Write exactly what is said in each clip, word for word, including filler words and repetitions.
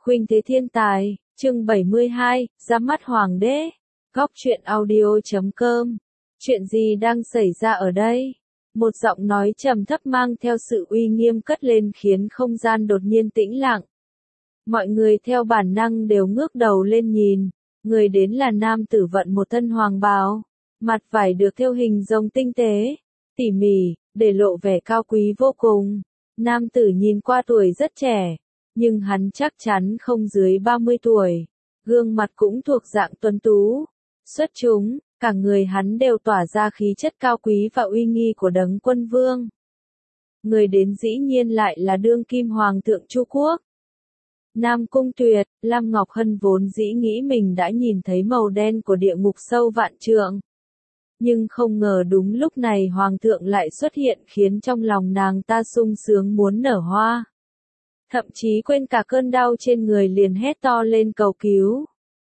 Khuynh thế thiên tài, chương bảy mươi hai, ra mắt hoàng đế. Góc truyện audio chấm com. Chuyện gì đang xảy ra ở đây? Một giọng nói trầm thấp mang theo sự uy nghiêm cất lên khiến không gian đột nhiên tĩnh lặng. Mọi người theo bản năng đều ngước đầu lên nhìn. Người đến là nam tử vận một thân hoàng bào, mặt vải được thêu hình rồng tinh tế, tỉ mỉ, để lộ vẻ cao quý vô cùng. Nam tử nhìn qua tuổi rất trẻ, nhưng hắn chắc chắn không dưới ba mươi tuổi. Gương mặt cũng thuộc dạng tuấn tú, xuất chúng, cả người hắn đều tỏa ra khí chất cao quý và uy nghi của đấng quân vương. Người đến dĩ nhiên lại là đương kim hoàng thượng Chu Quốc. Nam Cung Tuyệt, Lam Ngọc Hân vốn dĩ nghĩ mình đã nhìn thấy màu đen của địa ngục sâu vạn trượng. Nhưng không ngờ đúng lúc này hoàng thượng lại xuất hiện khiến trong lòng nàng ta sung sướng muốn nở hoa. Thậm chí quên cả cơn đau trên người liền hét to lên cầu cứu.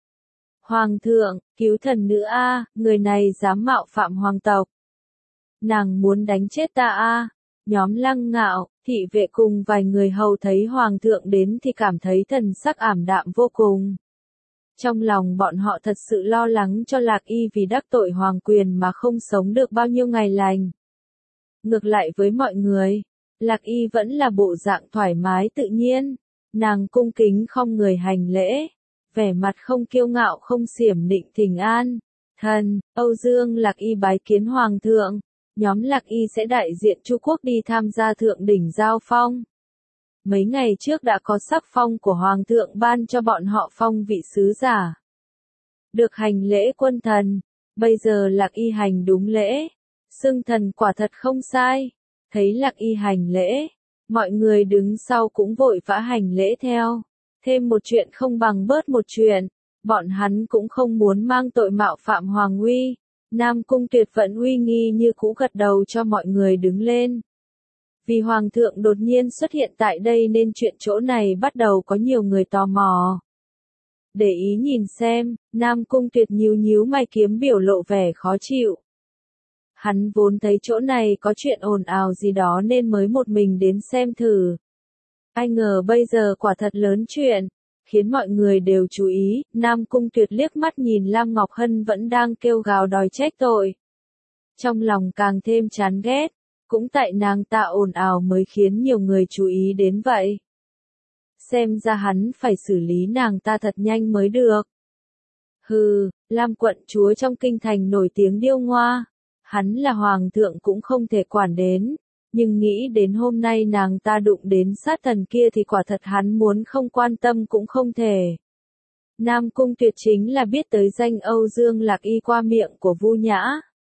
Hoàng thượng, cứu thần nữ a, người này dám mạo phạm hoàng tộc. Nàng muốn đánh chết ta a. Nhóm Lăng Ngạo, thị vệ cùng vài người hầu thấy hoàng thượng đến thì cảm thấy thần sắc ảm đạm vô cùng. Trong lòng bọn họ thật sự lo lắng cho Lạc Y vì đắc tội hoàng quyền mà không sống được bao nhiêu ngày lành. Ngược lại với mọi người, Lạc Y vẫn là bộ dạng thoải mái tự nhiên, nàng cung kính không người hành lễ, vẻ mặt không kiêu ngạo không xiểm nịnh thỉnh an. Thần, Âu Dương Lạc Y bái kiến hoàng thượng. Nhóm Lạc Y sẽ đại diện Chu Quốc đi tham gia thượng đỉnh giao phong. Mấy ngày trước đã có sắc phong của Hoàng thượng ban cho bọn họ phong vị sứ giả. Được hành lễ quân thần, bây giờ Lạc Y hành đúng lễ. Xưng thần quả thật không sai. Thấy Lạc Y hành lễ, mọi người đứng sau cũng vội vã hành lễ theo. Thêm một chuyện không bằng bớt một chuyện, bọn hắn cũng không muốn mang tội mạo phạm Hoàng uy. Nam Cung Tuyệt vẫn uy nghi như cũ gật đầu cho mọi người đứng lên. Vì Hoàng thượng đột nhiên xuất hiện tại đây nên chuyện chỗ này bắt đầu có nhiều người tò mò. Để ý nhìn xem, Nam Cung Tuyệt nhíu nhíu mày kiếm biểu lộ vẻ khó chịu. Hắn vốn thấy chỗ này có chuyện ồn ào gì đó nên mới một mình đến xem thử. Ai ngờ bây giờ quả thật lớn chuyện. Khiến mọi người đều chú ý, Nam Cung Tuyệt liếc mắt nhìn Lam Ngọc Hân vẫn đang kêu gào đòi trách tội. Trong lòng càng thêm chán ghét, cũng tại nàng ta ồn ào mới khiến nhiều người chú ý đến vậy. Xem ra hắn phải xử lý nàng ta thật nhanh mới được. Hừ, Lam quận chúa trong kinh thành nổi tiếng điêu ngoa, hắn là hoàng thượng cũng không thể quản đến. Nhưng nghĩ đến hôm nay nàng ta đụng đến sát thần kia thì quả thật hắn muốn không quan tâm cũng không thể. Nam Cung Tuyệt chính là biết tới danh Âu Dương Lạc Y qua miệng của Vu Nhã.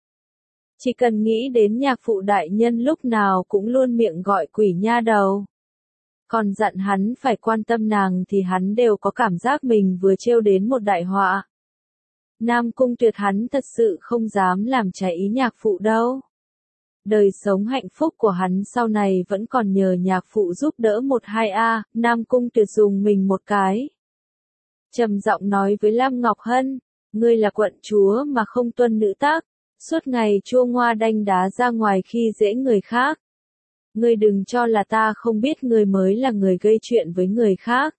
Chỉ cần nghĩ đến nhạc phụ đại nhân lúc nào cũng luôn miệng gọi quỷ nha đầu. Còn dặn hắn phải quan tâm nàng thì hắn đều có cảm giác mình vừa trêu đến một đại họa. Nam Cung Tuyệt hắn thật sự không dám làm trái ý nhạc phụ đâu. Đời sống hạnh phúc của hắn sau này vẫn còn nhờ nhạc phụ giúp đỡ một hai a. Nam Cung Tuyệt dùng mình một cái. Trầm giọng nói với Lam Ngọc Hân, ngươi là quận chúa mà không tuân nữ tắc, suốt ngày chua ngoa đanh đá ra ngoài khi dễ người khác. Ngươi đừng cho là ta không biết ngươi mới là người gây chuyện với người khác.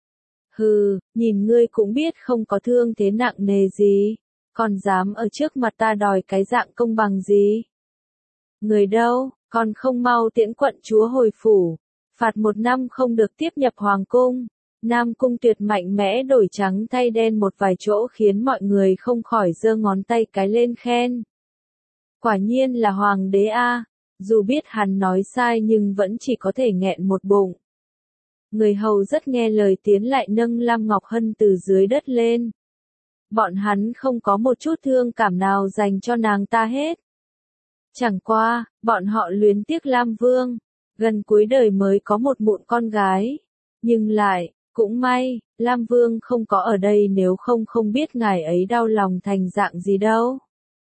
Hừ, nhìn ngươi cũng biết không có thương thế nặng nề gì, còn dám ở trước mặt ta đòi cái dạng công bằng gì. Người đâu, còn không mau tiễn quận chúa hồi phủ, phạt một năm không được tiếp nhập hoàng cung. Nam Cung Tuyệt mạnh mẽ đổi trắng thay đen một vài chỗ khiến mọi người không khỏi giơ ngón tay cái lên khen. Quả nhiên là hoàng đế a, dù biết hắn nói sai nhưng vẫn chỉ có thể nghẹn một bụng. Người hầu rất nghe lời tiến lại nâng Lam Ngọc Hân từ dưới đất lên. Bọn hắn không có một chút thương cảm nào dành cho nàng ta hết. Chẳng qua, bọn họ luyến tiếc Lam Vương, gần cuối đời mới có một mụn con gái. Nhưng lại, cũng may, Lam Vương không có ở đây nếu không không biết ngài ấy đau lòng thành dạng gì đâu.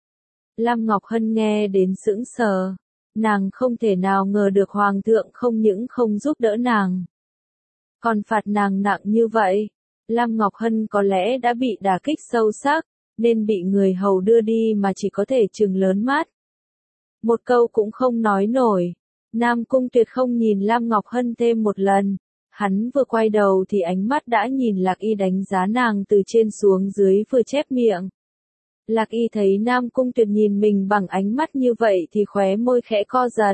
Lam Ngọc Hân nghe đến sững sờ, nàng không thể nào ngờ được hoàng thượng không những không giúp đỡ nàng, còn phạt nàng nặng như vậy. Lam Ngọc Hân có lẽ đã bị đả kích sâu sắc, nên bị người hầu đưa đi mà chỉ có thể trừng lớn mắt. Một câu cũng không nói nổi. Nam Cung Tuyệt không nhìn Lam Ngọc Hân thêm một lần. Hắn vừa quay đầu thì ánh mắt đã nhìn Lạc Y đánh giá nàng từ trên xuống dưới vừa chép miệng. Lạc Y thấy Nam Cung Tuyệt nhìn mình bằng ánh mắt như vậy thì khóe môi khẽ co giật.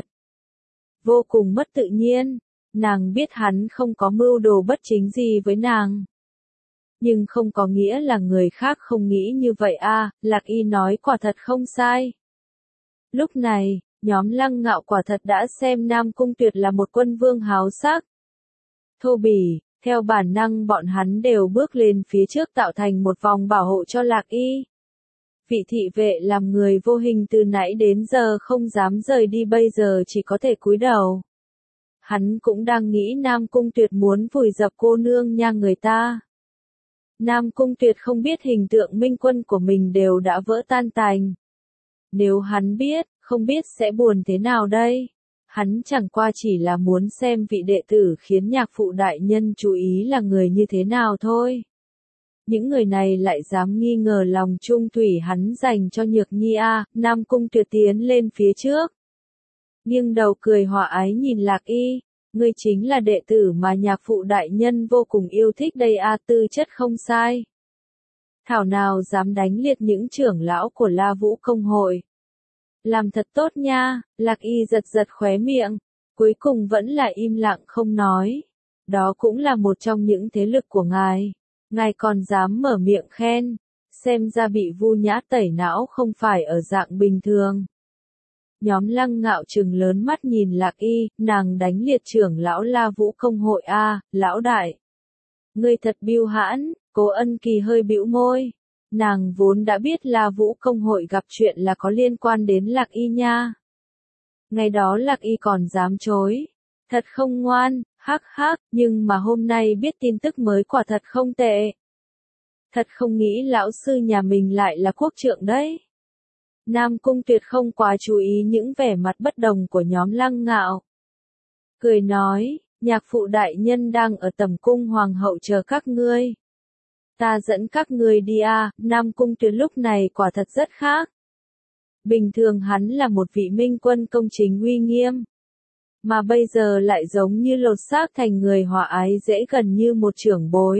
Vô cùng mất tự nhiên, nàng biết hắn không có mưu đồ bất chính gì với nàng. Nhưng không có nghĩa là người khác không nghĩ như vậy a, Lạc Y nói quả thật không sai. Lúc này, nhóm Lăng Ngạo quả thật đã xem Nam Cung Tuyệt là một quân vương háo sắc. Thô bỉ, theo bản năng bọn hắn đều bước lên phía trước tạo thành một vòng bảo hộ cho Lạc Y. Vị thị vệ làm người vô hình từ nãy đến giờ không dám rời đi bây giờ chỉ có thể cúi đầu. Hắn cũng đang nghĩ Nam Cung Tuyệt muốn vùi dập cô nương nhà người ta. Nam Cung Tuyệt không biết hình tượng minh quân của mình đều đã vỡ tan tành. Nếu hắn biết, không biết sẽ buồn thế nào đây? Hắn chẳng qua chỉ là muốn xem vị đệ tử khiến nhạc phụ đại nhân chú ý là người như thế nào thôi. Những người này lại dám nghi ngờ lòng trung thủy hắn dành cho Nhược Nhi a, Nam Cung Tuyệt tiến lên phía trước. Nghiêng đầu cười hòa ái nhìn Lạc Y, ngươi chính là đệ tử mà nhạc phụ đại nhân vô cùng yêu thích đây a, tư chất không sai. Thảo nào dám đánh liệt những trưởng lão của La Vũ công hội. Làm thật tốt nha, Lạc Y giật giật khóe miệng, cuối cùng vẫn là im lặng không nói. Đó cũng là một trong những thế lực của ngài. Ngài còn dám mở miệng khen, xem ra bị Vu Nhã tẩy não không phải ở dạng bình thường. Nhóm Lăng Ngạo trừng lớn mắt nhìn Lạc Y, nàng đánh liệt trưởng lão La Vũ công hội a, lão đại. Ngươi thật biêu hãn, Cố Ân Kỳ hơi bĩu môi. Nàng vốn đã biết La Vũ công hội gặp chuyện là có liên quan đến Lạc Y nha. Ngày đó Lạc Y còn dám chối. Thật không ngoan, hắc hắc, nhưng mà hôm nay biết tin tức mới quả thật không tệ. Thật không nghĩ lão sư nhà mình lại là quốc trượng đấy. Nam Cung Tuyệt không quá chú ý những vẻ mặt bất đồng của nhóm Lăng Ngạo. Cười nói, nhạc phụ đại nhân đang ở tầm cung hoàng hậu chờ các ngươi. Ta dẫn các ngươi đi a, Nam Cung Tuyệt lúc này quả thật rất khác. Bình thường hắn là một vị minh quân công chính uy nghiêm. Mà bây giờ lại giống như lột xác thành người hòa ái dễ gần như một trưởng bối.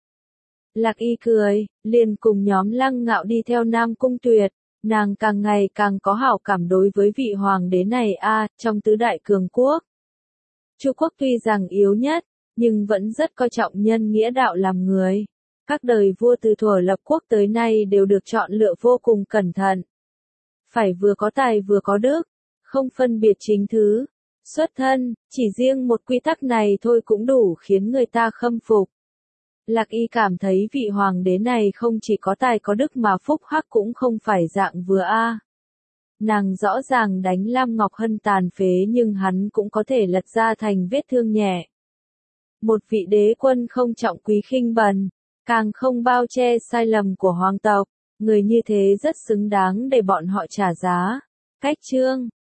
Lạc Y cười, liền cùng nhóm Lăng Ngạo đi theo Nam Cung Tuyệt, nàng càng ngày càng có hảo cảm đối với vị hoàng đế này a, trong tứ đại cường quốc. Chu quốc tuy rằng yếu nhất, nhưng vẫn rất coi trọng nhân nghĩa đạo làm người. Các đời vua từ thuở lập quốc tới nay đều được chọn lựa vô cùng cẩn thận. Phải vừa có tài vừa có đức, không phân biệt chính thứ. Xuất thân, chỉ riêng một quy tắc này thôi cũng đủ khiến người ta khâm phục. Lạc Y cảm thấy vị hoàng đế này không chỉ có tài có đức mà phúc hắc cũng không phải dạng vừa a. Nàng rõ ràng đánh Lam Ngọc Hân tàn phế nhưng hắn cũng có thể lật ra thành vết thương nhẹ. Một vị đế quân không trọng quý khinh bần, càng không bao che sai lầm của hoàng tộc, người như thế rất xứng đáng để bọn họ trả giá. Cách chương